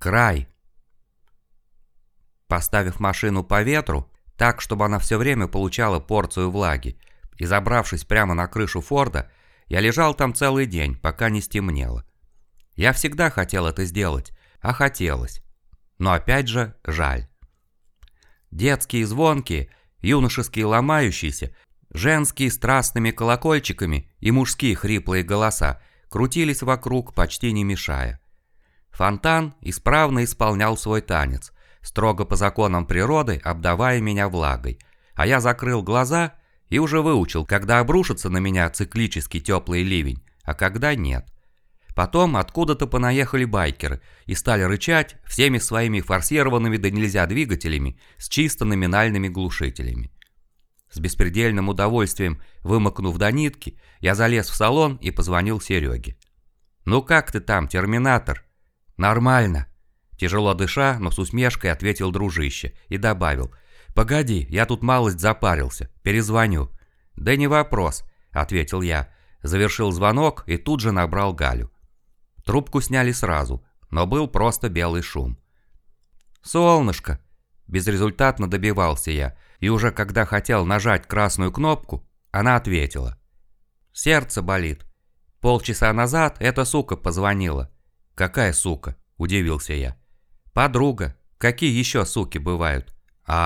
Край. Поставив машину по ветру, так, чтобы она все время получала порцию влаги, и забравшись прямо на крышу Форда, я лежал там целый день, пока не стемнело. Я всегда хотел это сделать, а хотелось. Но опять же, жаль. Детские звонкие, юношеские ломающиеся, женские страстными колокольчиками и мужские хриплые голоса крутились вокруг, почти не мешая. Фонтан исправно исполнял свой танец, строго по законам природы обдавая меня влагой, а я закрыл глаза и уже выучил, когда обрушится на меня циклический теплый ливень, а когда нет. Потом откуда-то понаехали байкеры и стали рычать всеми своими форсированными до нельзя двигателями с чисто номинальными глушителями. С беспредельным удовольствием, вымокнув до нитки, я залез в салон и позвонил Сереге. «Ну как ты там, терминатор?» «Нормально», – тяжело дыша, но с усмешкой ответил дружище и добавил: «Погоди, я тут малость запарился, перезвоню». «Да не вопрос», – ответил я, завершил звонок и тут же набрал Галю. Трубку сняли сразу, но был просто белый шум. «Солнышко!» – безрезультатно добивался я, и уже когда хотел нажать красную кнопку, она ответила: «Сердце болит. Полчаса назад эта сука позвонила». «Какая сука?» – удивился я. «Подруга. Какие еще суки бывают?»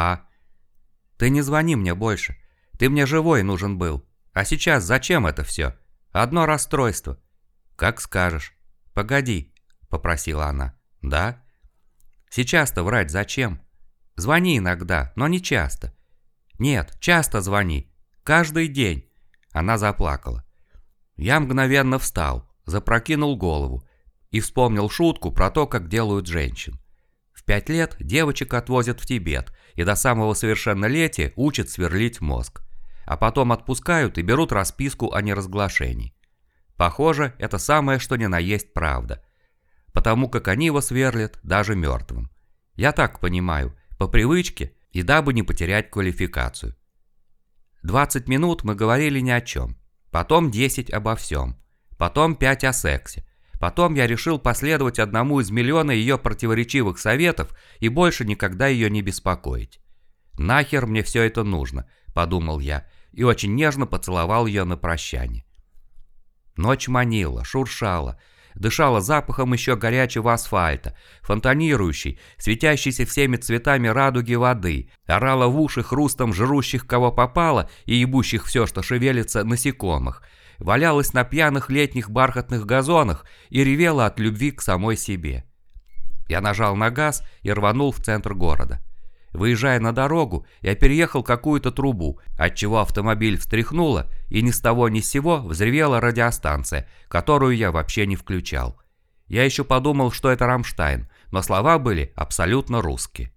«Ты не звони мне больше. Ты мне живой нужен был. А сейчас зачем это все? Одно расстройство». «Как скажешь». «Погоди», – попросила она. «Да?» «Сейчас-то врать зачем? Звони иногда, но не часто». «Нет, часто звони. Каждый день». Она заплакала. Я мгновенно встал, запрокинул голову и вспомнил шутку про то, как делают женщин. В 5 лет девочек отвозят в Тибет и до самого совершеннолетия учат сверлить мозг, а потом отпускают и берут расписку о неразглашении. Похоже, это самое что ни на есть правда, потому как они его сверлят даже мертвым. Я так понимаю, по привычке и дабы не потерять квалификацию. 20 минут мы говорили ни о чем, потом 10 обо всем, потом 5 о сексе. Потом я решил последовать одному из миллиона ее противоречивых советов и больше никогда ее не беспокоить. «Нахер мне все это нужно», – подумал я, и очень нежно поцеловал ее на прощание. Ночь манила, шуршала, дышала запахом еще горячего асфальта, фонтанирующей, светящейся всеми цветами радуги воды, орала в уши хрустом жрущих кого попало и ебущих все, что шевелится, насекомых, валялась на пьяных летних бархатных газонах и ревела от любви к самой себе. Я нажал на газ и рванул в центр города. Выезжая на дорогу, я переехал какую-то трубу, отчего автомобиль встряхнуло, и ни с того ни с сего взревела радиостанция, которую я вообще не включал. Я еще подумал, что это Рамштайн, но слова были абсолютно русские.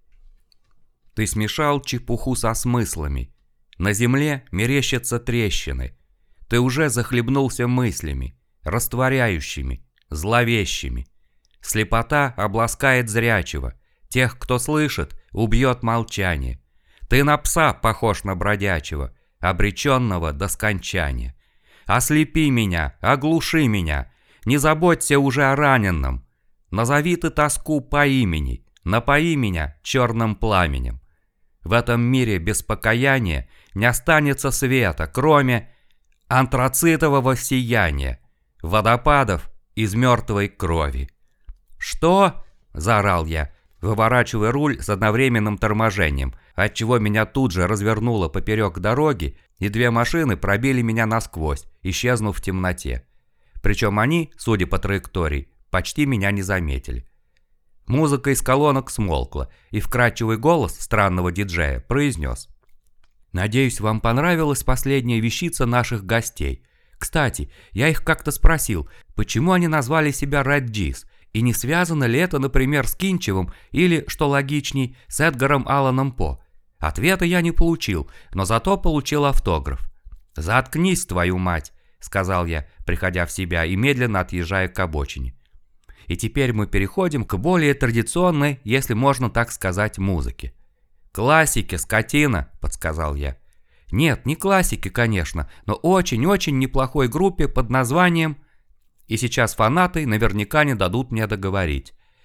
«Ты смешал чепуху со смыслами. На земле мерещатся трещины. Ты уже захлебнулся мыслями, растворяющими, зловещими. Слепота обласкает зрячего. Тех, кто слышит, убьет молчание. Ты на пса похож на бродячего, обреченного до скончания. Ослепи меня, оглуши меня, не заботься уже о раненом. Назови ты тоску по имени, напои меня черным пламенем. В этом мире без покаяния не останется света, кроме антрацитового сияния, водопадов из мертвой крови». «Что?» – заорал я, выворачивая руль с одновременным торможением, отчего меня тут же развернуло поперек дороги, и 2 машины пробили меня насквозь, исчезнув в темноте. Причем они, судя по траектории, почти меня не заметили. Музыка из колонок смолкла, и вкрадчивый голос странного диджея произнес: «Надеюсь, вам понравилась последняя вещица наших гостей. Кстати, я их как-то спросил, почему они назвали себя Red G's, и не связано ли это, например, с Кинчевым или, что логичней, с Эдгаром Алланом По. Ответа я не получил, но зато получил автограф. «Заткнись, твою мать», — сказал я, приходя в себя и медленно отъезжая к обочине. И теперь мы переходим к более традиционной, если можно так сказать, музыке. «Классики, скотина», — подсказал я. Нет, не классики, конечно, но очень-очень неплохой группе под названием... И сейчас фанаты наверняка не дадут мне договорить.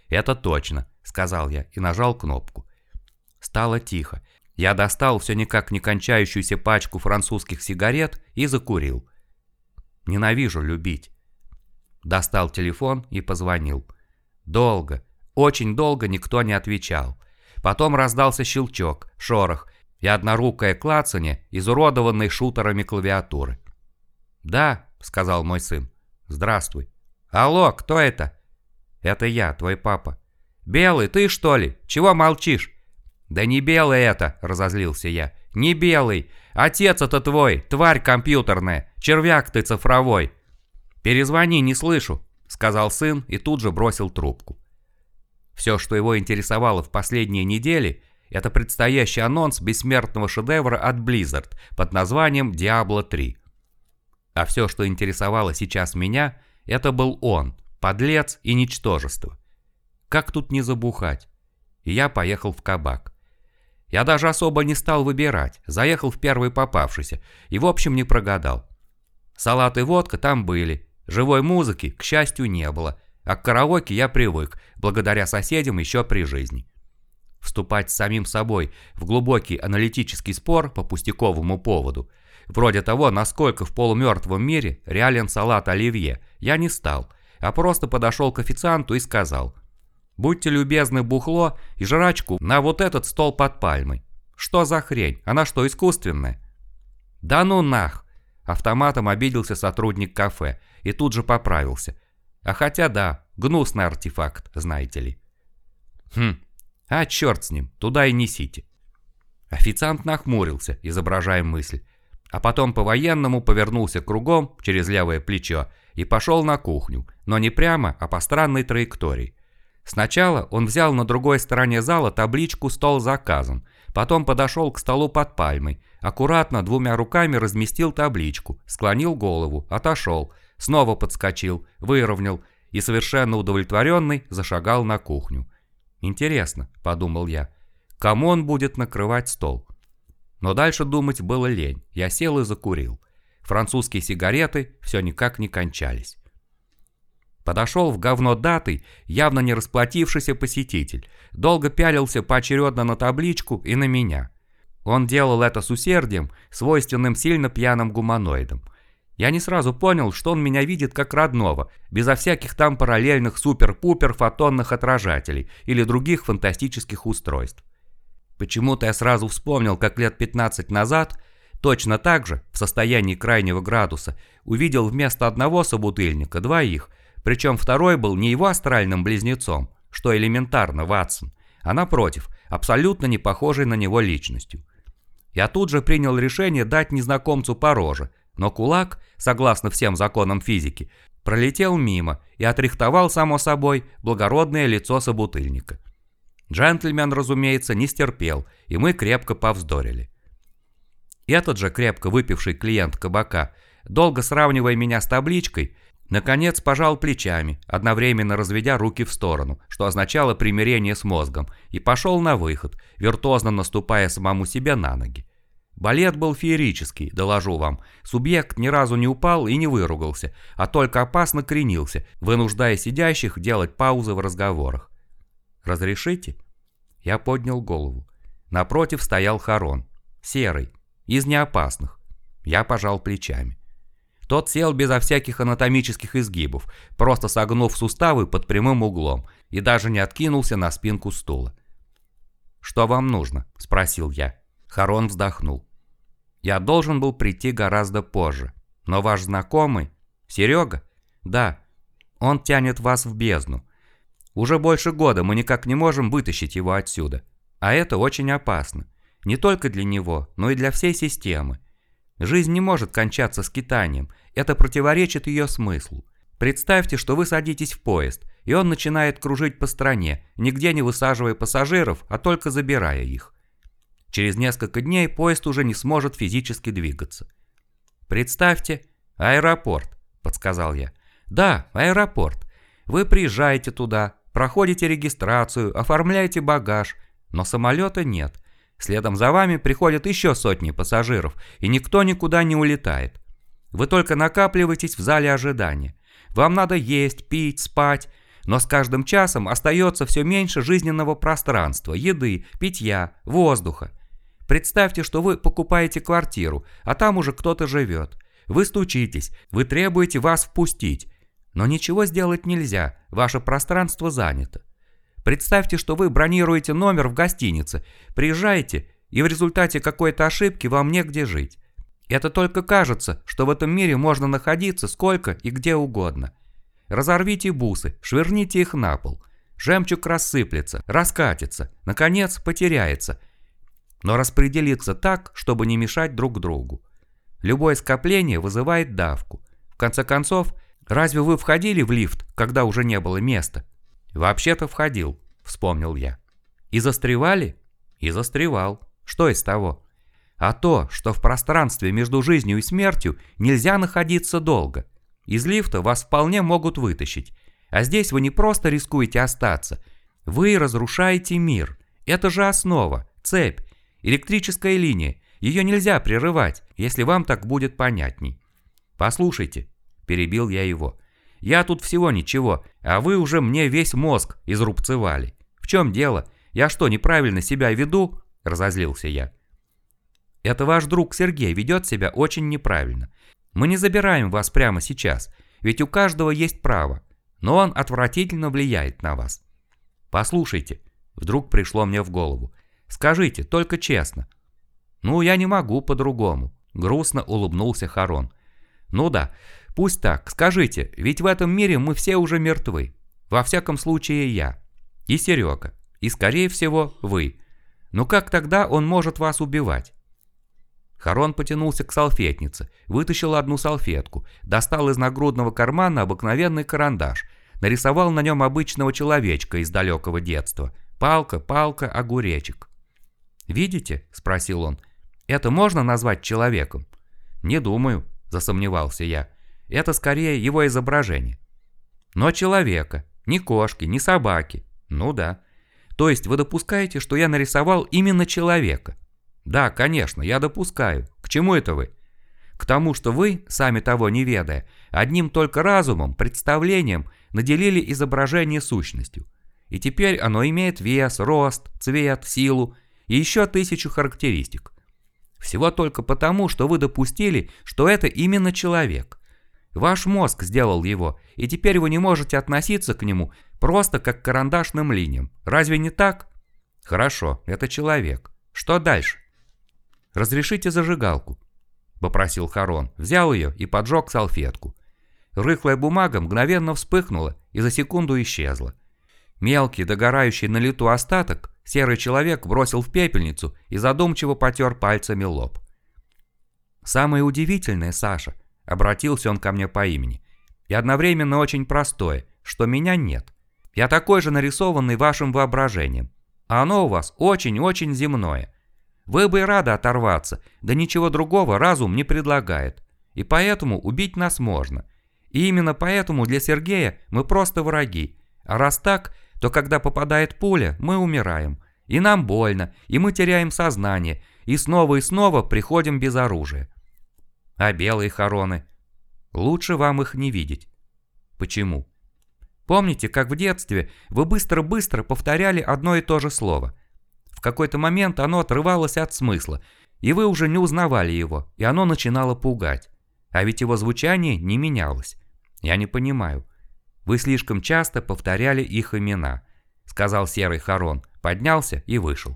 «Это точно», — сказал я и нажал кнопку. Стало тихо. Я достал все никак не кончающуюся пачку французских сигарет и закурил. Ненавижу любить. Достал телефон и позвонил. Долго, очень долго никто не отвечал. Потом раздался щелчок, шорох и однорукое клацанье изуродованной шутерами клавиатуры. «Да», — сказал мой сын. «Здравствуй». «Алло, кто это?» «Это я, твой папа». «Белый, ты что ли? Чего молчишь?» «Да не Белый это», — разозлился я. «Не Белый. Отец это твой, тварь компьютерная, червяк ты цифровой». «Перезвони, не слышу», — сказал сын и тут же бросил трубку. Все, что его интересовало в последние недели, это предстоящий анонс бессмертного шедевра от Blizzard под названием Diablo 3. А все, что интересовало сейчас меня, это был он, подлец и ничтожество. Как тут не забухать? И я поехал в кабак. Я даже особо не стал выбирать, заехал в первый попавшийся и в общем не прогадал. Салат и водка там были, живой музыки, к счастью, не было, а к караоке я привык, благодаря соседям еще при жизни. Вступать с самим собой в глубокий аналитический спор по пустяковому поводу, вроде того, насколько в полумертвом мире реален салат оливье, я не стал, а просто подошел к официанту и сказал: «Будьте любезны, бухло и жрачку на вот этот стол под пальмой». «Что за хрень? Она что, искусственная?» «Да ну нах!» Автоматом обиделся сотрудник кафе и тут же поправился. А хотя да, гнусный артефакт, знаете ли. А черт с ним, туда и несите. Официант нахмурился, изображая мысль, а потом по-военному повернулся кругом через левое плечо и пошел на кухню, но не прямо, а по странной траектории. Сначала он взял на другой стороне зала табличку «Стол с заказом», потом подошел к столу под пальмой, аккуратно двумя руками разместил табличку, склонил голову, отошел, снова подскочил, выровнял и совершенно удовлетворенный зашагал на кухню. «Интересно», — подумал я, — «кому он будет накрывать стол?» Но дальше думать было лень, я сел и закурил. Французские сигареты все никак не кончались. Подошел в говно датый, явно не расплатившийся посетитель, долго пялился поочередно на табличку и на меня. Он делал это с усердием, свойственным сильно пьяным гуманоидам. Я не сразу понял, что он меня видит как родного, безо всяких там параллельных супер-пупер фотонных отражателей или других фантастических устройств. Почему-то я сразу вспомнил, как лет 15 назад, точно так же, в состоянии крайнего градуса, увидел вместо одного собутыльника двоих, причем второй был не его астральным близнецом, что элементарно, Ватсон, а напротив, абсолютно не похожей на него личностью. Я тут же принял решение дать незнакомцу по роже, но кулак, согласно всем законам физики, пролетел мимо и отрихтовал, само собой, благородное лицо собутыльника. Джентльмен, разумеется, не стерпел, и мы крепко повздорили. Этот же крепко выпивший клиент кабака, долго сравнивая меня с табличкой, наконец пожал плечами, одновременно разведя руки в сторону, что означало примирение с мозгом, и пошел на выход, виртуозно наступая самому себе на ноги. Балет был феерический, доложу вам. Субъект ни разу не упал и не выругался, а только опасно кренился, вынуждая сидящих делать паузы в разговорах. «Разрешите?» Я поднял голову. Напротив стоял Харон, серый, из неопасных. Я пожал плечами. Тот сел безо всяких анатомических изгибов, просто согнув суставы под прямым углом, и даже не откинулся на спинку стула. «Что вам нужно?» – спросил я. Харон вздохнул. «Я должен был прийти гораздо позже, но ваш знакомый, Серега, да, он тянет вас в бездну. Уже больше года мы никак не можем вытащить его отсюда, а это очень опасно, не только для него, но и для всей системы. Жизнь не может кончаться скитанием, это противоречит ее смыслу. Представьте, что вы садитесь в поезд, и он начинает кружить по стране, нигде не высаживая пассажиров, а только забирая их. Через несколько дней поезд уже не сможет физически двигаться. Представьте, аэропорт, подсказал я. Да, аэропорт. Вы приезжаете туда, проходите регистрацию, оформляете багаж, но самолета нет. Следом за вами приходят еще сотни пассажиров, и никто никуда не улетает. Вы только накапливаетесь в зале ожидания. Вам надо есть, пить, спать, Но с каждым часом остается все меньше жизненного пространства, еды, питья, воздуха. Представьте, что вы покупаете квартиру, а там уже кто-то живет. Вы стучитесь, вы требуете вас впустить. Но ничего сделать нельзя, ваше пространство занято. Представьте, что вы бронируете номер в гостинице, приезжаете, и в результате какой-то ошибки вам негде жить. Это только кажется, что в этом мире можно находиться сколько и где угодно. Разорвите бусы, швырните их на пол. Жемчуг рассыплется, раскатится, наконец потеряется, но распределится так, чтобы не мешать друг другу. Любое скопление вызывает давку. В конце концов, разве вы входили в лифт, когда уже не было места? Вообще-то входил, вспомнил я. И застревали? И застревал. Что из того? А то, что в пространстве между жизнью и смертью нельзя находиться долго. Из лифта вас вполне могут вытащить. А здесь вы не просто рискуете остаться. Вы разрушаете мир. Это же основа, цепь, электрическая линия. Ее нельзя прерывать, если вам так будет понятней. Послушайте, перебил я его. Я тут всего ничего, а вы уже мне весь мозг изрубцевали. В чем дело? Я что, неправильно себя веду? Разозлился я. Это ваш друг Сергей ведет себя очень неправильно. Мы не забираем вас прямо сейчас, ведь у каждого есть право, но он отвратительно влияет на вас. Послушайте, вдруг пришло мне в голову, скажите, только честно. Ну, я не могу по-другому, грустно улыбнулся Харон. Ну да, пусть так, скажите, ведь в этом мире мы все уже мертвы. Во всяком случае я. И Серега. И скорее всего вы. Но как тогда он может вас убивать? Харон потянулся к салфетнице, вытащил одну салфетку, достал из нагрудного кармана обыкновенный карандаш, нарисовал на нем обычного человечка из далекого детства. Палка, палка, огуречек. «Видите?» – спросил он. «Это можно назвать человеком?» «Не думаю», – засомневался я. «Это скорее его изображение». «Но человека. Ни кошки, ни собаки». «Ну да». «То есть вы допускаете, что я нарисовал именно человека?» «Да, конечно, я допускаю. К чему это вы?» «К тому, что вы, сами того не ведая, одним только разумом, представлением наделили изображение сущностью. И теперь оно имеет вес, рост, цвет, силу и еще 1000 характеристик. Всего только потому, что вы допустили, что это именно человек. Ваш мозг сделал его, и теперь вы не можете относиться к нему просто как к карандашным линиям. Разве не так?» «Хорошо, это человек. Что дальше?» «Разрешите зажигалку», — попросил Харон, взял ее и поджег салфетку. Рыхлая бумага мгновенно вспыхнула и за секунду исчезла. Мелкий, догорающий на лету остаток серый человек бросил в пепельницу и задумчиво потер пальцами лоб. «Самое удивительное, Саша», — обратился он ко мне по имени, — «и одновременно очень простое, что меня нет. Я такой же нарисованный вашим воображением, а оно у вас очень-очень земное. Вы бы и рады оторваться, да ничего другого разум не предлагает. И поэтому убить нас можно. И именно поэтому для Сергея мы просто враги. А раз так, то когда попадает пуля, мы умираем. И нам больно, и мы теряем сознание, и снова приходим без оружия. А белые хороны? Лучше вам их не видеть. Почему? Помните, как в детстве вы быстро-быстро повторяли одно и то же слово? В какой-то момент оно отрывалось от смысла, и вы уже не узнавали его, и оно начинало пугать. А ведь его звучание не менялось. Я не понимаю. Вы слишком часто повторяли их имена, сказал серый Харон, поднялся и вышел.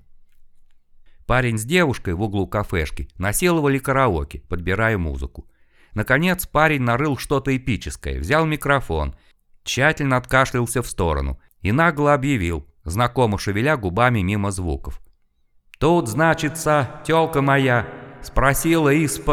Парень с девушкой в углу кафешки насиловали караоке, подбирая музыку. Наконец парень нарыл что-то эпическое, взял микрофон, тщательно откашлялся в сторону и нагло объявил, знакомо шевеля губами мимо звуков. «Тут, значится, тёлка моя спросила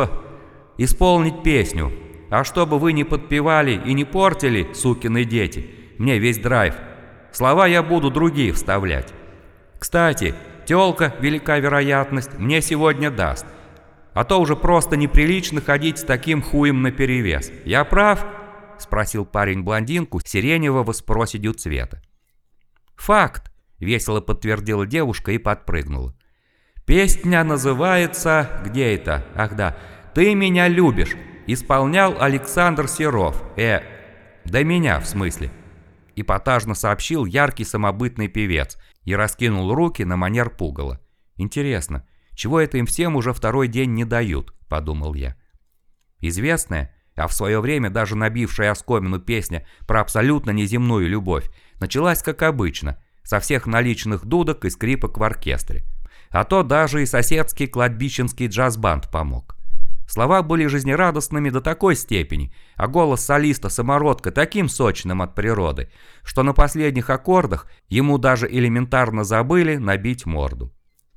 исполнить песню, а чтобы вы не подпевали и не портили, сукины дети, мне весь драйв, слова я буду другие вставлять. Кстати, тёлка, велика вероятность, мне сегодня даст, а то уже просто неприлично ходить с таким хуем наперевес. Я прав?» — спросил парень блондинку сиреневого с проседью цвета. «Факт», — весело подтвердила девушка и подпрыгнула. «Песня называется... Где это? Ах да. «Ты меня любишь». Исполнял Александр Серов. Да меня, в смысле. эпатажно сообщил яркий самобытный певец и раскинул руки на манер пугала. «Интересно, чего это им всем уже второй день не дают?» – подумал я. Известная, а в свое время даже набившая оскомину песня про абсолютно неземную любовь, началась как обычно, со всех наличных дудок и скрипок в оркестре. А то даже и соседский кладбищенский джаз-банд помог. Слова были жизнерадостными до такой степени, а голос солиста-самородка таким сочным от природы, что на последних аккордах ему даже элементарно забыли набить морду.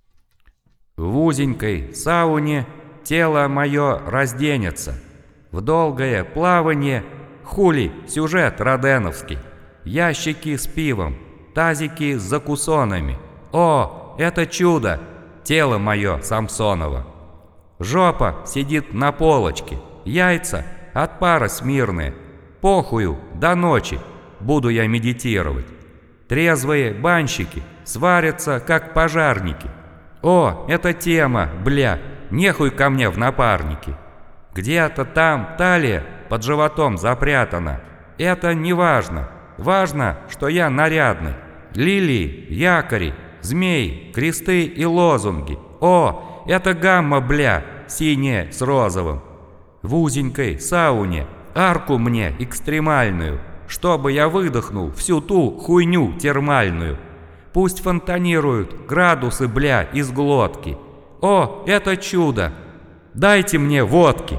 «В узенькой сауне тело мое разденется, в долгое плавание, хули, сюжет роденовский, ящики с пивом, тазики с закусонами. О, это чудо, тело мое Самсоново! Жопа сидит на полочке, яйца от пара смирные. Похую, до ночи буду я медитировать. Трезвые банщики сварятся, как пожарники. О, эта тема, бля, нехуй ко мне в напарники. Где-то там талия под животом запрятана. Это не важно. Важно, что я нарядный. Лилии, якори, змеи, кресты и лозунги. О, это гамма, бля, синяя с розовым. В узенькой сауне арку мне экстремальную, чтобы я выдохнул всю ту хуйню термальную. Пусть фонтанируют градусы, бля, из глотки. О, это чудо! Дайте мне водки!»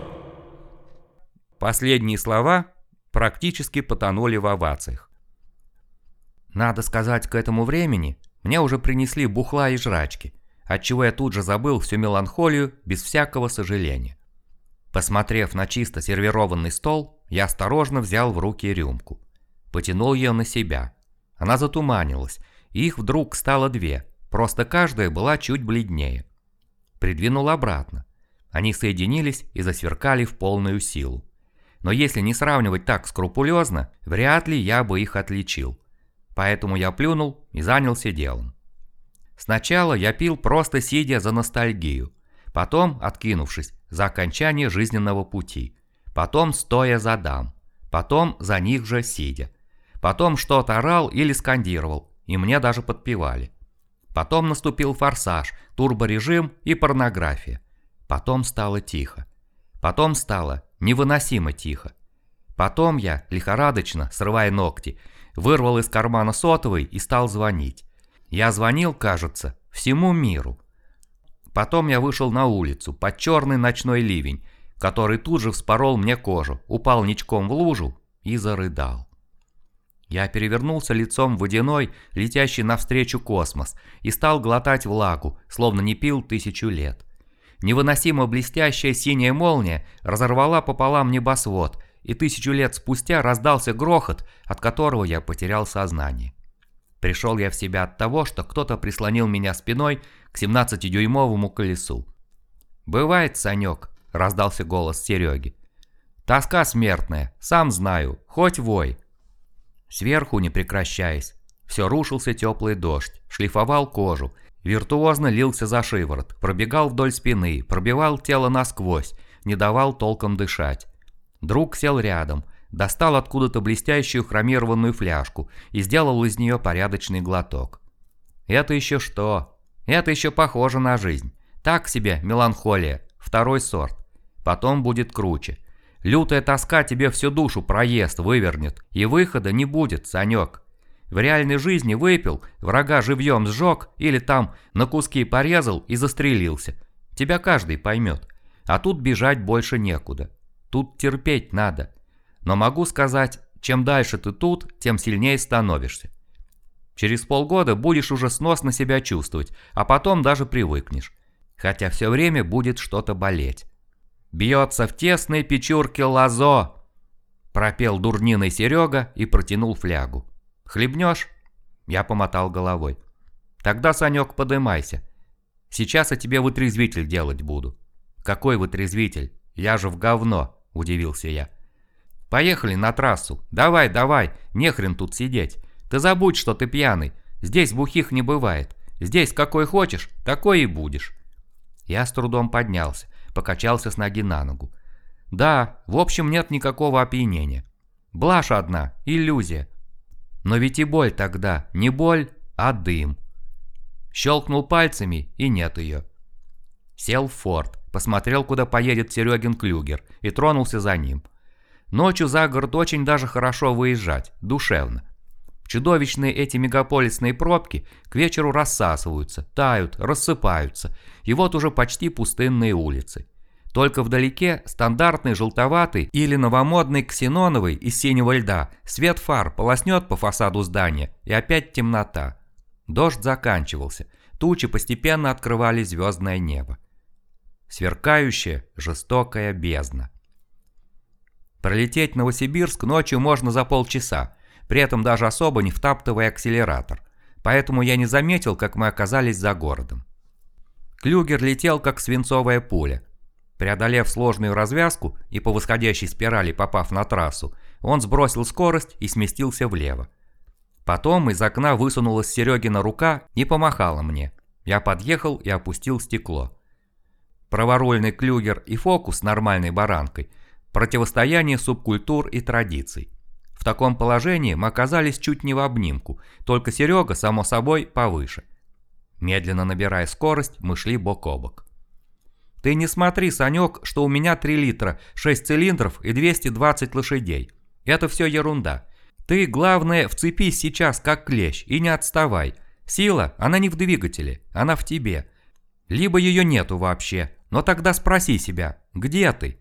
Последние слова практически потонули в овациях. Надо сказать, к этому времени мне уже принесли бухла и жрачки, отчего я тут же забыл всю меланхолию без всякого сожаления. Посмотрев на чисто сервированный стол, я осторожно взял в руки рюмку. Потянул ее на себя. Она затуманилась, и их вдруг стало две, просто каждая была чуть бледнее. Придвинул обратно. Они соединились и засверкали в полную силу. Но если не сравнивать так скрупулезно, вряд ли я бы их отличил. Поэтому я плюнул и занялся делом. Сначала я пил просто сидя за ностальгию, потом откинувшись за окончание жизненного пути, потом стоя за дам, потом за них же сидя, потом что-то орал или скандировал, и мне даже подпевали. Потом наступил форсаж, турборежим и порнография. Потом стало тихо. Потом стало невыносимо тихо. Потом я, лихорадочно, срывая ногти, вырвал из кармана сотовый и стал звонить. Я звонил, кажется, всему миру. Потом я вышел на улицу под черный ночной ливень, который тут же вспорол мне кожу, упал ничком в лужу и зарыдал. Я перевернулся лицом в водяной, летящий навстречу космос, и стал глотать влагу, словно не пил 1000 лет. Невыносимо блестящая синяя молния разорвала пополам небосвод, и 1000 лет спустя раздался грохот, от которого я потерял сознание. Пришел я в себя от того, что кто-то прислонил меня спиной к 17-дюймовому колесу. «Бывает, Санек», — раздался голос Сереги. «Тоска смертная, сам знаю, хоть вой». Сверху, не прекращаясь, все рушился теплый дождь, шлифовал кожу, виртуозно лился за шиворот, пробегал вдоль спины, пробивал тело насквозь, не давал толком дышать. Друг сел рядом, достал откуда-то блестящую хромированную фляжку и сделал из нее порядочный глоток. «Это еще что? Это еще похоже на жизнь. Так себе меланхолия, второй сорт. Потом будет круче. Лютая тоска тебе всю душу проест, вывернет, и выхода не будет, Санек. В реальной жизни выпил, врага живьем сжег или там на куски порезал и застрелился. Тебя каждый поймет. А тут бежать больше некуда. Тут терпеть надо. Но могу сказать, чем дальше ты тут, тем сильнее становишься. Через полгода будешь уже сносно себя чувствовать, а потом даже привыкнешь. Хотя все время будет что-то болеть. «Бьется в тесной печурке лозо», — пропел дурниной Серега и протянул флягу. «Хлебнешь?» Я помотал головой. «Тогда, Санек, подымайся. Сейчас я тебе вытрезвитель делать буду». «Какой вытрезвитель? Я же в говно», — удивился я. «Поехали на трассу. Давай, давай, нехрен тут сидеть. Ты забудь, что ты пьяный. Здесь бухих не бывает. Здесь какой хочешь, такой и будешь». Я с трудом поднялся, покачался с ноги на ногу. «Да, в общем, нет никакого опьянения. Блажь одна, иллюзия. Но ведь и боль тогда не боль, а дым. Щелкнул пальцами, и нет ее. Сел в Форд, посмотрел, куда поедет Серегин Клюгер, и тронулся за ним. Ночью за город очень даже хорошо выезжать, душевно. Чудовищные эти мегаполисные пробки к вечеру рассасываются, тают, рассыпаются, и вот уже почти пустынные улицы. Только вдалеке стандартный желтоватый или новомодный ксеноновый из синего льда свет фар полоснет по фасаду здания, и опять темнота. Дождь заканчивался, тучи постепенно открывали звездное небо. Сверкающая, жестокая бездна. Пролететь Новосибирск ночью можно за полчаса, при этом даже особо не втаптывая акселератор, поэтому я не заметил, как мы оказались за городом. Клюгер летел, как свинцовая пуля. Преодолев сложную развязку и по восходящей спирали попав на трассу, он сбросил скорость и сместился влево. Потом из окна высунулась Серегина рука и помахала мне. Я подъехал и опустил стекло. Праворульный Клюгер и Фокус с нормальной баранкой – противостояние субкультур и традиций. В таком положении мы оказались чуть не в обнимку, только Серега, само собой, повыше. Медленно набирая скорость, мы шли бок о бок. Ты не смотри, Санек, что у меня 3 литра, 6 цилиндров и 220 лошадей. Это все ерунда. Ты, главное, вцепись сейчас как клещ и не отставай. Сила, она не в двигателе, она в тебе. Либо ее нету вообще, но тогда спроси себя, где ты?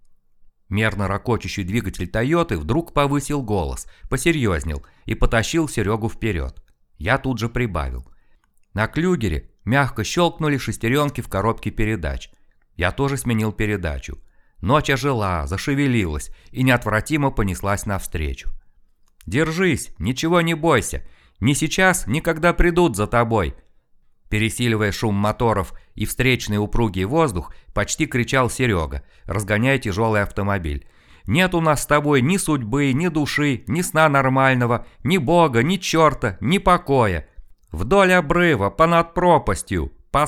Мерно рокочущий двигатель Тойоты вдруг повысил голос, посерьезнел и потащил Серегу вперед. Я тут же прибавил. На Клюгере мягко щелкнули шестеренки в коробке передач. Я тоже сменил передачу. Ночь ожила, зашевелилась и неотвратимо понеслась навстречу. «Держись, ничего не бойся, ни сейчас, ни когда придут за тобой!» Пересиливая шум моторов и встречный упругий воздух, почти кричал Серега, разгоняя тяжелый автомобиль. «Нет у нас с тобой ни судьбы, ни души, ни сна нормального, ни бога, ни черта, ни покоя. Вдоль обрыва, понад пропастью,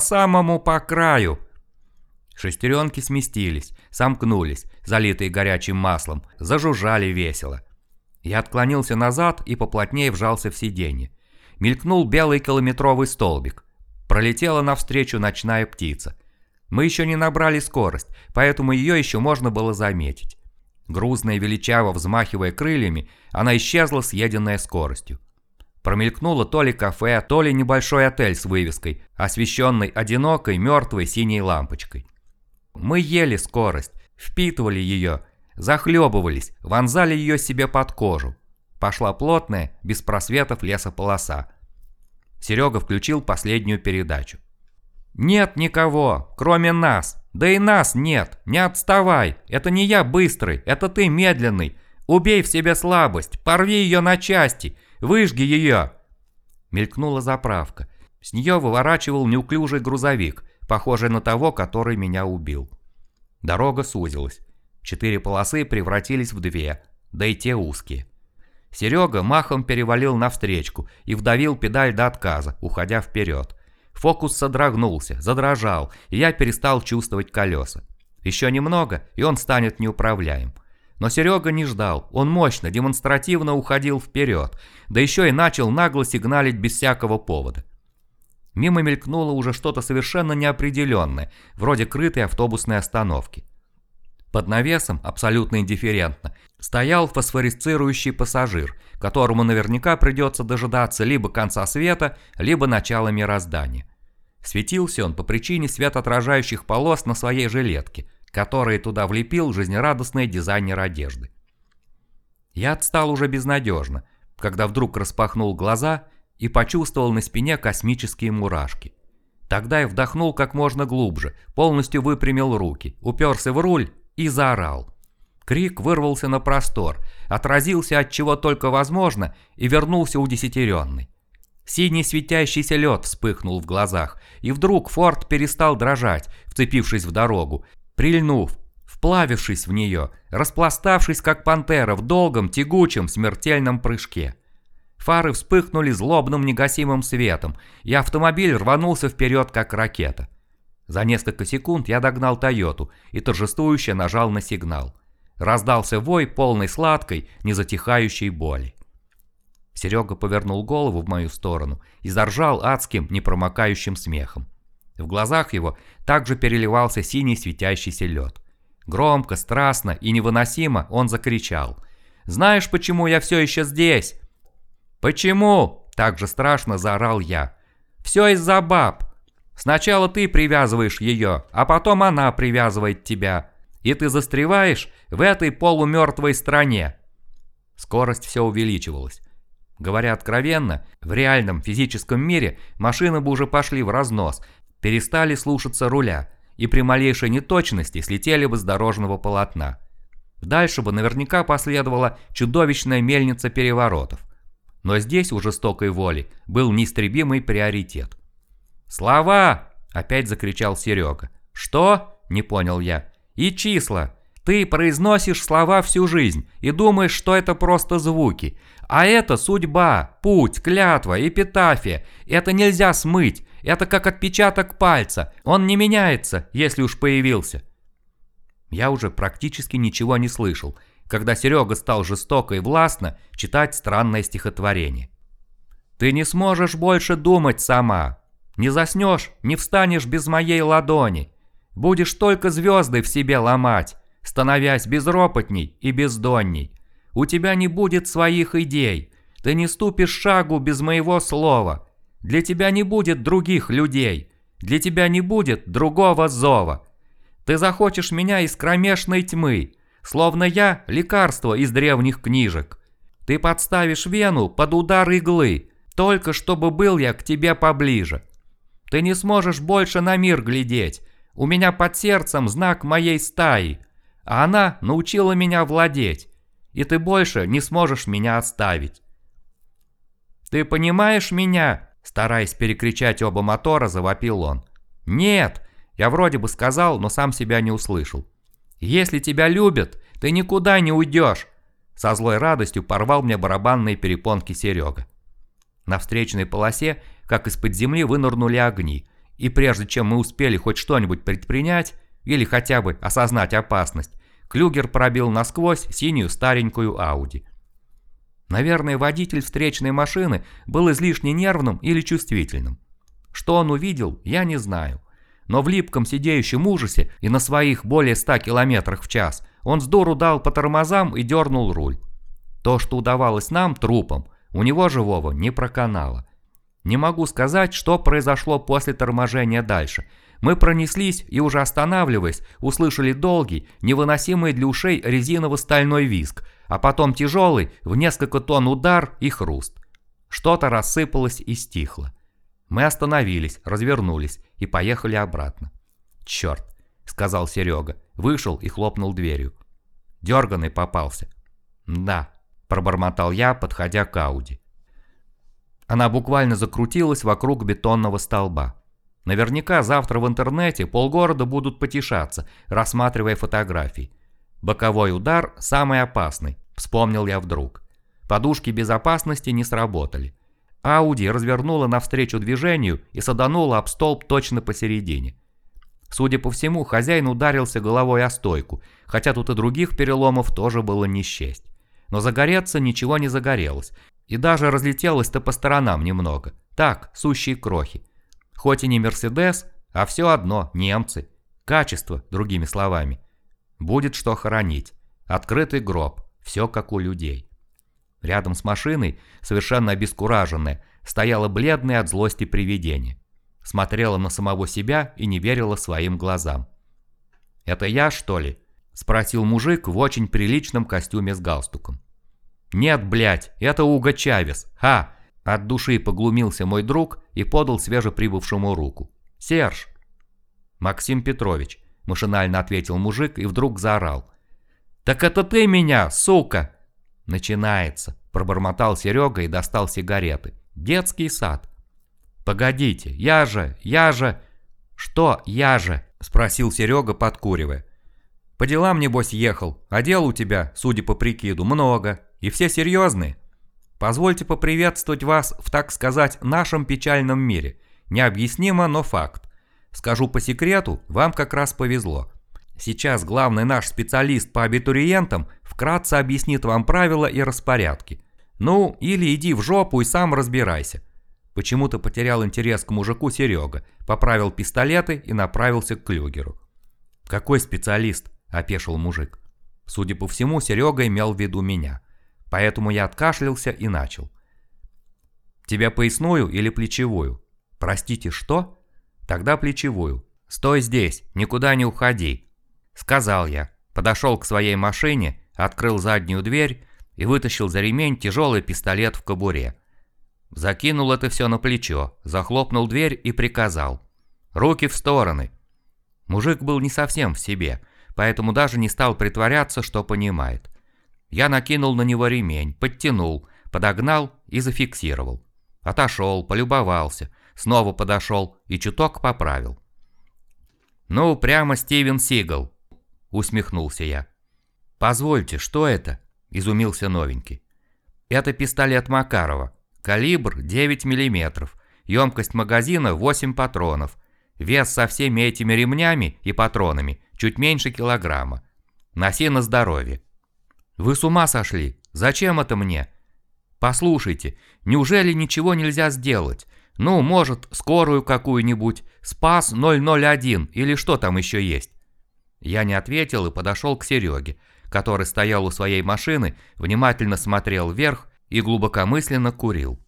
по краю!» Шестеренки сместились, сомкнулись, залитые горячим маслом, зажужжали весело. Я отклонился назад и поплотнее вжался в сиденье. Мелькнул белый километровый столбик. Пролетела навстречу ночная птица. Мы еще не набрали скорость, поэтому ее еще можно было заметить. Грузно и величаво взмахивая крыльями, она исчезла, съеденная скоростью. Промелькнуло то ли кафе, то ли небольшой отель с вывеской, освещенной одинокой мертвой синей лампочкой. Мы ели скорость, впитывали ее, захлебывались, вонзали ее себе под кожу. Пошла плотная, без просветов лесополоса. Серега включил последнюю передачу. «Нет никого, кроме нас. Да и нас нет. Не отставай. Это не я быстрый, это ты медленный. Убей в себе слабость, порви ее на части, выжги ее». Мелькнула заправка. С нее выворачивал неуклюжий грузовик, похожий на того, который меня убил. Дорога сузилась. 4 полосы превратились в 2, да и те узкие. Серега махом перевалил навстречку и вдавил педаль до отказа, уходя вперед. Фокус содрогнулся, задрожал, и я перестал чувствовать колеса. Еще немного, и он станет неуправляем. Но Серега не ждал, он мощно, демонстративно уходил вперед, да еще и начал нагло сигналить без всякого повода. Мимо мелькнуло уже что-то совершенно неопределенное, вроде крытой автобусной остановки. Под навесом, абсолютно индифферентно, стоял фосфорисцирующий пассажир, которому наверняка придется дожидаться либо конца света, либо начала мироздания. Светился он по причине светоотражающих полос на своей жилетке, которые туда влепил жизнерадостный дизайнер одежды. Я отстал уже безнадежно, когда вдруг распахнул глаза и почувствовал на спине космические мурашки. Тогда я вдохнул как можно глубже, полностью выпрямил руки, уперся в руль и заорал. Крик вырвался на простор, отразился от чего только возможно и вернулся удесятеренный. Синий светящийся лед вспыхнул в глазах, и вдруг Форд перестал дрожать, вцепившись в дорогу, прильнув, вплавившись в нее, распластавшись как пантера в долгом, тягучем, смертельном прыжке. Фары вспыхнули злобным негасимым светом, и автомобиль рванулся вперед как ракета. За несколько секунд я догнал Тойоту и торжествующе нажал на сигнал. Раздался вой полной сладкой, незатихающей боли. Серега повернул голову в мою сторону и заржал адским, непромокающим смехом. В глазах его также переливался синий светящийся лед. Громко, страстно и невыносимо он закричал: «Знаешь, почему я все еще здесь?» «Почему?» – также страшно заорал я. «Все из-за баб. Сначала ты привязываешь ее, а потом она привязывает тебя. И ты застреваешь в этой полумертвой стране». Скорость все увеличивалась. Говоря откровенно, в реальном физическом мире машины бы уже пошли в разнос, перестали слушаться руля и при малейшей неточности слетели бы с дорожного полотна. Дальше бы наверняка последовала чудовищная мельница переворотов. Но здесь у жестокой воли был неистребимый приоритет. «Слова!» – опять закричал Серега. «Что?» – не понял я. «И числа. Ты произносишь слова всю жизнь и думаешь, что это просто звуки. А это судьба, путь, клятва, эпитафия. Это нельзя смыть. Это как отпечаток пальца. Он не меняется, если уж появился». Я уже практически ничего не слышал, когда Серега стал жестоко и властно читать странное стихотворение. «Ты не сможешь больше думать сама. Не заснешь, не встанешь без моей ладони. Будешь только звезды в себе ломать, становясь безропотней и бездонней. У тебя не будет своих идей. Ты не ступишь шагу без моего слова. Для тебя не будет других людей. Для тебя не будет другого зова. Ты захочешь меня из кромешной тьмы, словно я лекарство из древних книжек. Ты подставишь вену под удар иглы, только чтобы был я к тебе поближе. Ты не сможешь больше на мир глядеть. У меня под сердцем знак моей стаи, а она научила меня владеть, и ты больше не сможешь меня оставить. Ты понимаешь меня?» Стараясь перекричать оба мотора, завопил он. «Нет!» Я вроде бы сказал, но сам себя не услышал. «Если тебя любят, ты никуда не уйдешь!» Со злой радостью порвал мне барабанные перепонки Серега. На встречной полосе, как из-под земли, вынырнули огни, и прежде чем мы успели хоть что-нибудь предпринять, или хотя бы осознать опасность, Клюгер пробил насквозь синюю старенькую Ауди. Наверное, водитель встречной машины был излишне нервным или чувствительным. Что он увидел, я не знаю. Но в липком сидеющем ужасе и на своих более 100 км в час он с дуру дал по тормозам и дернул руль. То, что удавалось нам, трупам, у него живого не проканало. Не могу сказать, что произошло после торможения дальше. Мы пронеслись и, уже останавливаясь, услышали долгий, невыносимый для ушей резиново-стальной визг, а потом тяжелый, в несколько тонн удар и хруст. Что-то рассыпалось и стихло. Мы остановились, развернулись и поехали обратно. «Черт!» — сказал Серега, вышел и хлопнул дверью. Дерганый попался. «Да», — пробормотал я, подходя к Ауди. Она буквально закрутилась вокруг бетонного столба. Наверняка завтра в интернете полгорода будут потешаться, рассматривая фотографии. Боковой удар самый опасный, вспомнил я вдруг. Подушки безопасности не сработали. Ауди развернула навстречу движению и саданула об столб точно посередине. Судя по всему, хозяин ударился головой о стойку, хотя тут и других переломов тоже было не счесть. Но загореться ничего не загорелось, и даже разлетелось-то по сторонам немного. Так, сущие крохи. Хоть и не Мерседес, а все одно немцы. Качество, другими словами. Будет что хоронить. Открытый гроб, все как у людей. Рядом с машиной, совершенно обескураженная, стояла бледное от злости привидение. Смотрела на самого себя и не верила своим глазам. «Это я, что ли?» – спросил мужик в очень приличном костюме с галстуком. «Нет, блядь, это Уго Чавес. Ха!» От души поглумился мой друг и подал свежеприбывшему руку. «Серж!» «Максим Петрович», – машинально ответил мужик и вдруг заорал. «Так это ты меня, сука!» «Начинается», – пробормотал Серега и достал сигареты. «Детский сад». «Погодите, я же...» «Что я же?» – спросил Серега, подкуривая. «По делам, небось, ехал, а дел у тебя, судя по прикиду, много, и все серьезные. Позвольте поприветствовать вас в, так сказать, нашем печальном мире. Необъяснимо, но факт. Скажу по секрету, вам как раз повезло. Сейчас главный наш специалист по абитуриентам вкратце объяснит вам правила и распорядки. Ну, или иди в жопу и сам разбирайся. Почему-то потерял интерес к мужику Серега, поправил пистолеты и направился к Клюгеру. «Какой специалист?» – опешил мужик. Судя по всему, Серега имел в виду меня. Поэтому я откашлялся и начал. «Тебе поясную или плечевую?» «Простите, что?» «Тогда плечевую. Стой здесь, никуда не уходи», – сказал я. Подошел к своей машине, открыл заднюю дверь и вытащил за ремень тяжелый пистолет в кобуре. Закинул это все на плечо, захлопнул дверь и приказал: «Руки в стороны». Мужик был не совсем в себе, поэтому даже не стал притворяться, что понимает. Я накинул на него ремень, подтянул, подогнал и зафиксировал. Отошел, полюбовался, снова подошел и чуток поправил. «Ну, прямо Стивен Сигал», — усмехнулся я. «Позвольте, что это?» — изумился новенький. «Это пистолет Макарова. Калибр 9 мм, емкость магазина 8 патронов, вес со всеми этими ремнями и патронами чуть меньше килограмма. Носи на здоровье». «Вы с ума сошли? Зачем это мне?» «Послушайте, неужели ничего нельзя сделать? Ну, может, скорую какую-нибудь, Спас 001 или что там еще есть?» Я не ответил и подошел к Сереге, который стоял у своей машины, внимательно смотрел вверх и глубокомысленно курил.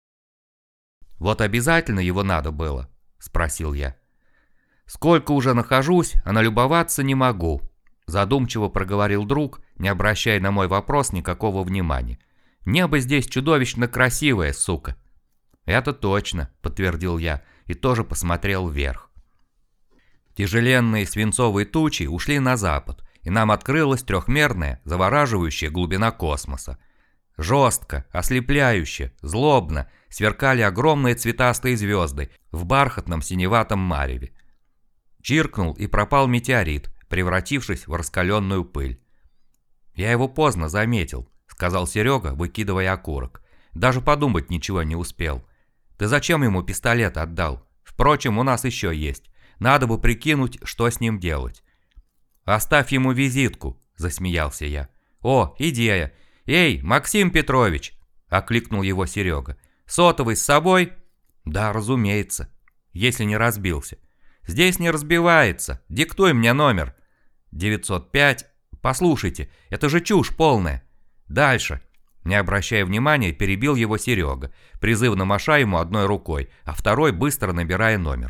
«Вот обязательно его надо было?» – спросил я. «Сколько уже нахожусь, а налюбоваться не могу», – задумчиво проговорил друг, не обращая на мой вопрос никакого внимания. «Небо здесь чудовищно красивое, сука». «Это точно», – подтвердил я и тоже посмотрел вверх. Тяжеленные свинцовые тучи ушли на запад, и нам открылась трехмерная, завораживающая глубина космоса. Жестко, ослепляюще, злобно сверкали огромные цветастые звезды в бархатном синеватом мареве. Чиркнул и пропал метеорит, превратившись в раскаленную пыль. «Я его поздно заметил», — сказал Серега, выкидывая окурок. «Даже подумать ничего не успел. Ты зачем ему пистолет отдал? Впрочем, у нас еще есть. Надо бы прикинуть, что с ним делать». «Оставь ему визитку», — засмеялся я. «О, идея! Эй, Максим Петрович!» — окликнул его Серега. «Сотовый с собой?» «Да, разумеется. Если не разбился». «Здесь не разбивается. Диктуй мне номер». 905. Послушайте, это же чушь полная. Дальше. Не обращая внимания, перебил его Серега, призывно маша ему одной рукой, а второй быстро набирая номер.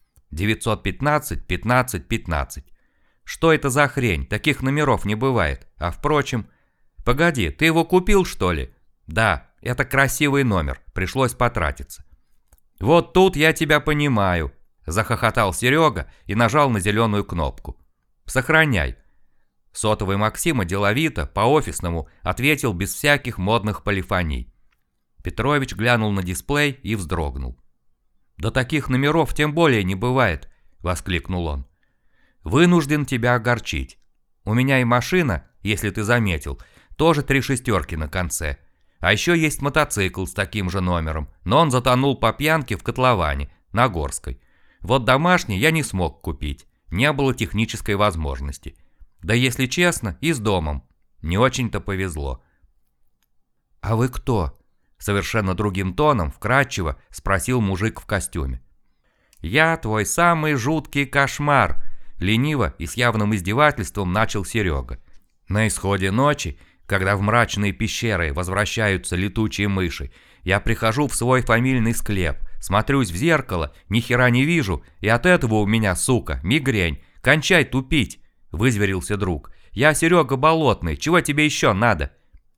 915 15 15. Что это за хрень? Таких номеров не бывает. А впрочем... Погоди, ты его купил, что ли? Да, это красивый номер, пришлось потратиться. Вот тут я тебя понимаю, захохотал Серега и нажал на зеленую кнопку. Сохраняй. Сотовый Максима деловито, по-офисному, ответил без всяких модных полифоний. Петрович глянул на дисплей и вздрогнул. «Да таких номеров тем более не бывает», — воскликнул он. «Вынужден тебя огорчить. У меня и машина, если ты заметил, тоже 3 шестерки на конце. А еще есть мотоцикл с таким же номером, но он затонул по пьянке в котловане, на Горской. Вот домашний я не смог купить, не было технической возможности. Да если честно, и с домом. Не очень-то повезло». «А вы кто?» — совершенно другим тоном, вкратчиво спросил мужик в костюме. «Я твой самый жуткий кошмар», — лениво и с явным издевательством начал Серега. «На исходе ночи, когда в мрачные пещеры возвращаются летучие мыши, я прихожу в свой фамильный склеп, смотрюсь в зеркало, ни хера не вижу, и от этого у меня, сука, мигрень. Кончай тупить», — вызверился друг. «Я Серега Болотный, чего тебе еще надо?»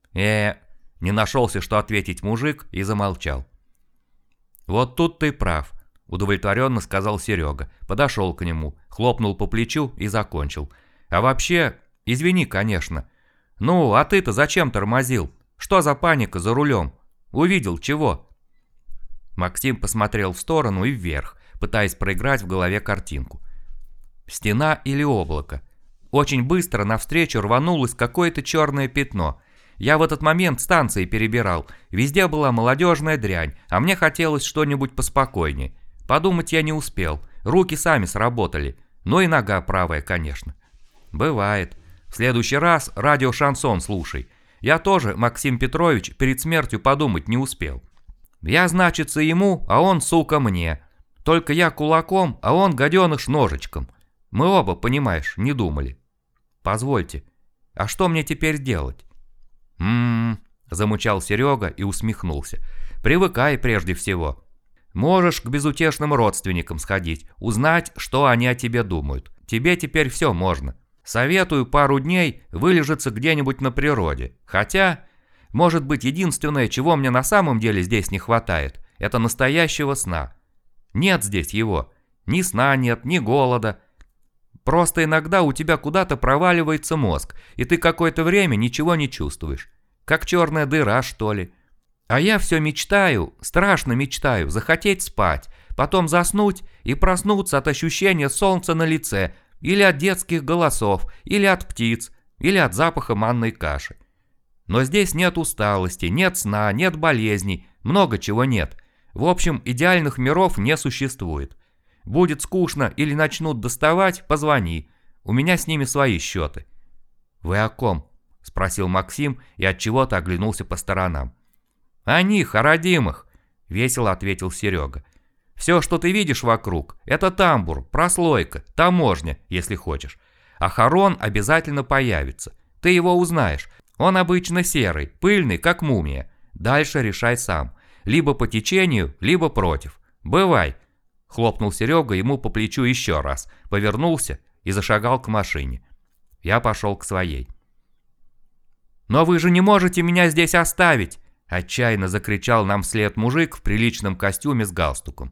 Не нашелся, что ответить мужик, и замолчал. «Вот тут ты прав», — удовлетворенно сказал Серега, подошел к нему, хлопнул по плечу и закончил. «А вообще, извини, конечно. Ну, а ты-то зачем тормозил? Что за паника за рулем? Увидел чего?» Максим посмотрел в сторону и вверх, пытаясь проиграть в голове картинку. Стена или облако. Очень быстро навстречу рванулось какое-то черное пятно. Я в этот момент станции перебирал. Везде была молодежная дрянь, а мне хотелось что-нибудь поспокойнее. Подумать я не успел. Руки сами сработали. Ну и нога правая, конечно. Бывает. В следующий раз радио «Шансон» слушай. Я тоже, Максим Петрович, перед смертью подумать не успел. Я, значится, ему, а он, сука, мне. Только я кулаком, а он, гаденыш, ножичком. Мы оба, понимаешь, не думали. Позвольте, а что мне теперь делать? Замучал Серега и усмехнулся. Привыкай прежде всего. Можешь к безутешным родственникам сходить, узнать, что они о тебе думают. Тебе теперь все можно. Советую пару дней вылежаться где-нибудь на природе. Хотя, может быть, единственное, чего мне на самом деле здесь не хватает, это настоящего сна. Нет здесь его. Ни сна нет, ни голода. Просто иногда у тебя куда-то проваливается мозг, и ты какое-то время ничего не чувствуешь. Как черная дыра, что ли. А я все мечтаю, страшно мечтаю, захотеть спать, потом заснуть и проснуться от ощущения солнца на лице, или от детских голосов, или от птиц, или от запаха манной каши. Но здесь нет усталости, нет сна, нет болезней, много чего нет. В общем, идеальных миров не существует. Будет скучно или начнут доставать, позвони. У меня с ними свои счеты. Вы о ком? Спросил Максим и отчего-то оглянулся по сторонам. О них, о родимых, весело ответил Серега. Все, что ты видишь вокруг, это тамбур, прослойка, таможня, если хочешь. А Харон обязательно появится. Ты его узнаешь. Он обычно серый, пыльный, как мумия. Дальше решай сам. Либо по течению, либо против. Бывай. Хлопнул Серега ему по плечу еще раз, повернулся и зашагал к машине. Я пошел к своей. «Но вы же не можете меня здесь оставить!» Отчаянно закричал нам вслед мужик в приличном костюме с галстуком.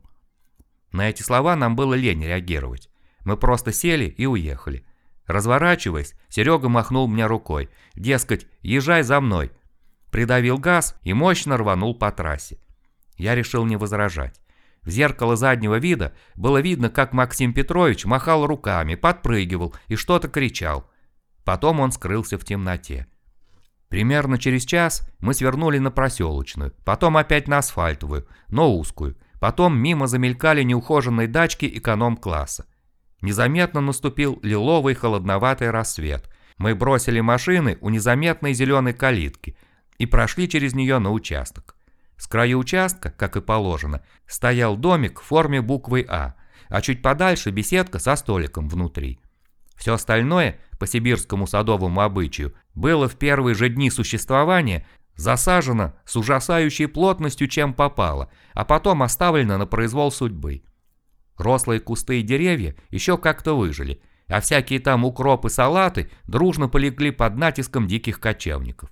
На эти слова нам было лень реагировать. Мы просто сели и уехали. Разворачиваясь, Серега махнул мне рукой. Дескать, езжай за мной. Придавил газ и мощно рванул по трассе. Я решил не возражать. В зеркало заднего вида было видно, как Максим Петрович махал руками, подпрыгивал и что-то кричал. Потом он скрылся в темноте. Примерно через час мы свернули на проселочную, потом опять на асфальтовую, но узкую. Потом мимо замелькали неухоженные дачки эконом-класса. Незаметно наступил лиловый холодноватый рассвет. Мы бросили машины у незаметной зеленой калитки и прошли через нее на участок. С краю участка, как и положено, стоял домик в форме буквы «А», а чуть подальше беседка со столиком внутри. Все остальное, по сибирскому садовому обычаю, было в первые же дни существования засажено с ужасающей плотностью, чем попало, а потом оставлено на произвол судьбы. Рослые кусты и деревья еще как-то выжили, а всякие там укроп и салаты дружно полегли под натиском диких кочевников.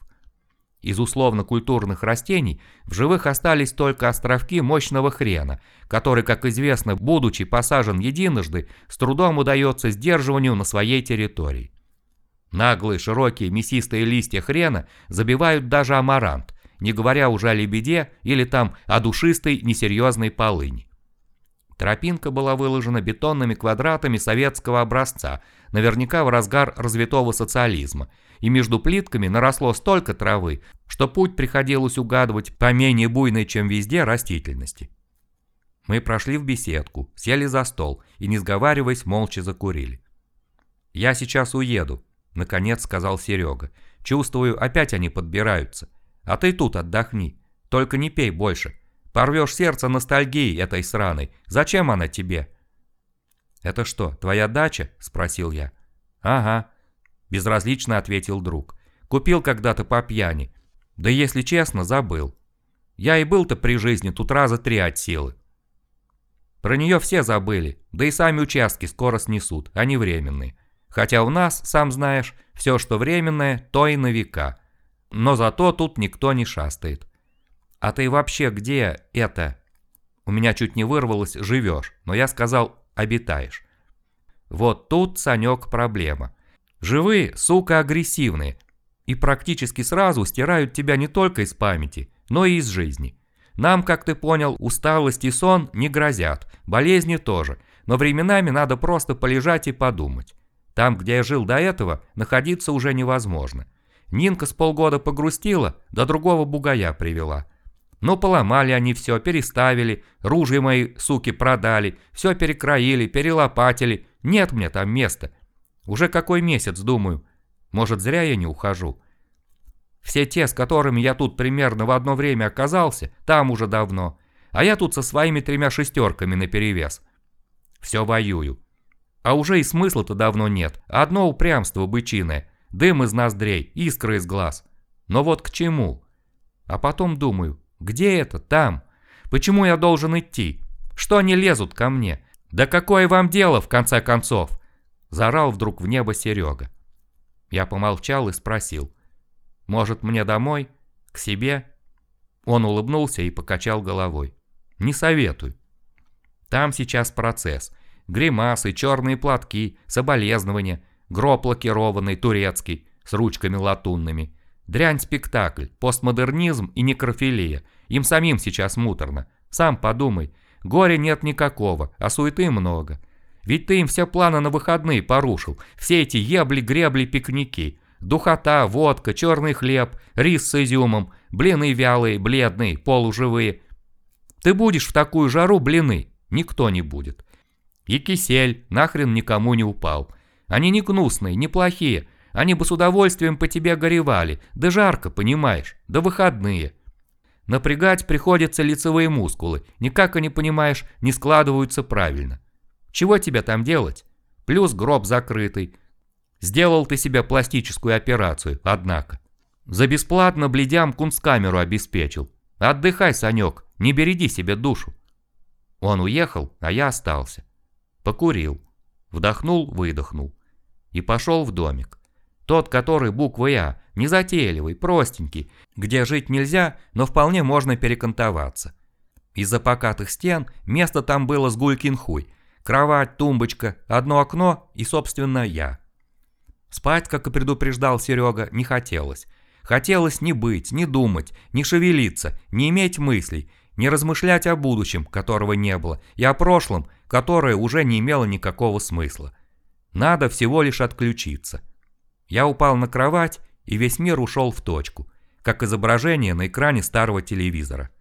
Из условно-культурных растений в живых остались только островки мощного хрена, который, как известно, будучи посажен единожды, с трудом удается сдерживанию на своей территории. Наглые, широкие, мясистые листья хрена забивают даже амарант, не говоря уже о лебеде или там о душистой, несерьезной полыни. Тропинка была выложена бетонными квадратами советского образца, наверняка в разгар развитого социализма, и между плитками наросло столько травы, что путь приходилось угадывать по менее буйной, чем везде, растительности. Мы прошли в беседку, сели за стол и, не сговариваясь, молча закурили. «Я сейчас уеду», — наконец сказал Серега. «Чувствую, опять они подбираются. А ты тут отдохни, только не пей больше. Порвешь сердце ностальгией этой сраной. Зачем она тебе?» «Это что, твоя дача?» – спросил я. «Ага», – безразлично ответил друг. «Купил когда-то по пьяни. Да если честно, забыл. Я и был-то при жизни тут раза 3 от силы. Про нее все забыли, да и сами участки скоро снесут, они временные. Хотя у нас, сам знаешь, все, что временное, то и на века. Но зато тут никто не шастает. А ты вообще где это?» У меня чуть не вырвалось «живешь», но я сказал «обитаешь». Вот тут, Санек, проблема. Живые, сука, агрессивные. И практически сразу стирают тебя не только из памяти, но и из жизни. Нам, как ты понял, усталость и сон не грозят, болезни тоже, но временами надо просто полежать и подумать. Там, где я жил до этого, находиться уже невозможно. Нинка с полгода погрустила, до другого бугая привела. Ну, поломали они все, переставили, ружья мои, суки, продали, все перекроили, перелопатили, нет мне там места. Уже какой месяц, думаю, может, зря я не ухожу. Все те, с которыми я тут примерно в одно время оказался, там уже давно. А я тут со своими 3 шестерками наперевес. Все воюю. А уже и смысла-то давно нет. Одно упрямство бычиное. Дым из ноздрей, искры из глаз. Но вот к чему? А потом думаю, где это там? Почему я должен идти? Что они лезут ко мне? Да какое вам дело, в конце концов? Заорал вдруг в небо Серега. Я помолчал и спросил. Может, мне домой? К себе? Он улыбнулся и покачал головой. Не советую. Там сейчас процесс. Гримасы, черные платки, соболезнования, гроб лакированный, турецкий, с ручками латунными. Дрянь-спектакль, постмодернизм и некрофилия. Им самим сейчас муторно. Сам подумай, горя нет никакого, а суеты много. Ведь ты им все планы на выходные порушил. Все эти ебли-гребли пикники. Духота, водка, черный хлеб, рис с изюмом, блины вялые, бледные, полуживые. Ты будешь в такую жару блины? Никто не будет. И кисель нахрен никому не упал. Они не гнусные, не плохие. Они бы с удовольствием по тебе горевали. Да жарко, понимаешь, да выходные. Напрягать приходится лицевые мускулы. Никак они, понимаешь, не складываются правильно. Чего тебе там делать? Плюс гроб закрытый. Сделал ты себе пластическую операцию, однако. За бесплатно бледям кунсткамеру обеспечил. Отдыхай, Санек, не береди себе душу. Он уехал, а я остался. Покурил. Вдохнул-выдохнул. И пошел в домик. Тот, который буквой А, незатейливый, простенький, где жить нельзя, но вполне можно перекантоваться. Из-за покатых стен место там было с гулькин хуй. Кровать, тумбочка, одно окно и, собственно, я. Спать, как и предупреждал Серега, не хотелось. Хотелось не быть, не думать, не шевелиться, не иметь мыслей, не размышлять о будущем, которого не было, и о прошлом, которое уже не имело никакого смысла. Надо всего лишь отключиться. Я упал на кровать, и весь мир ушел в точку, как изображение на экране старого телевизора.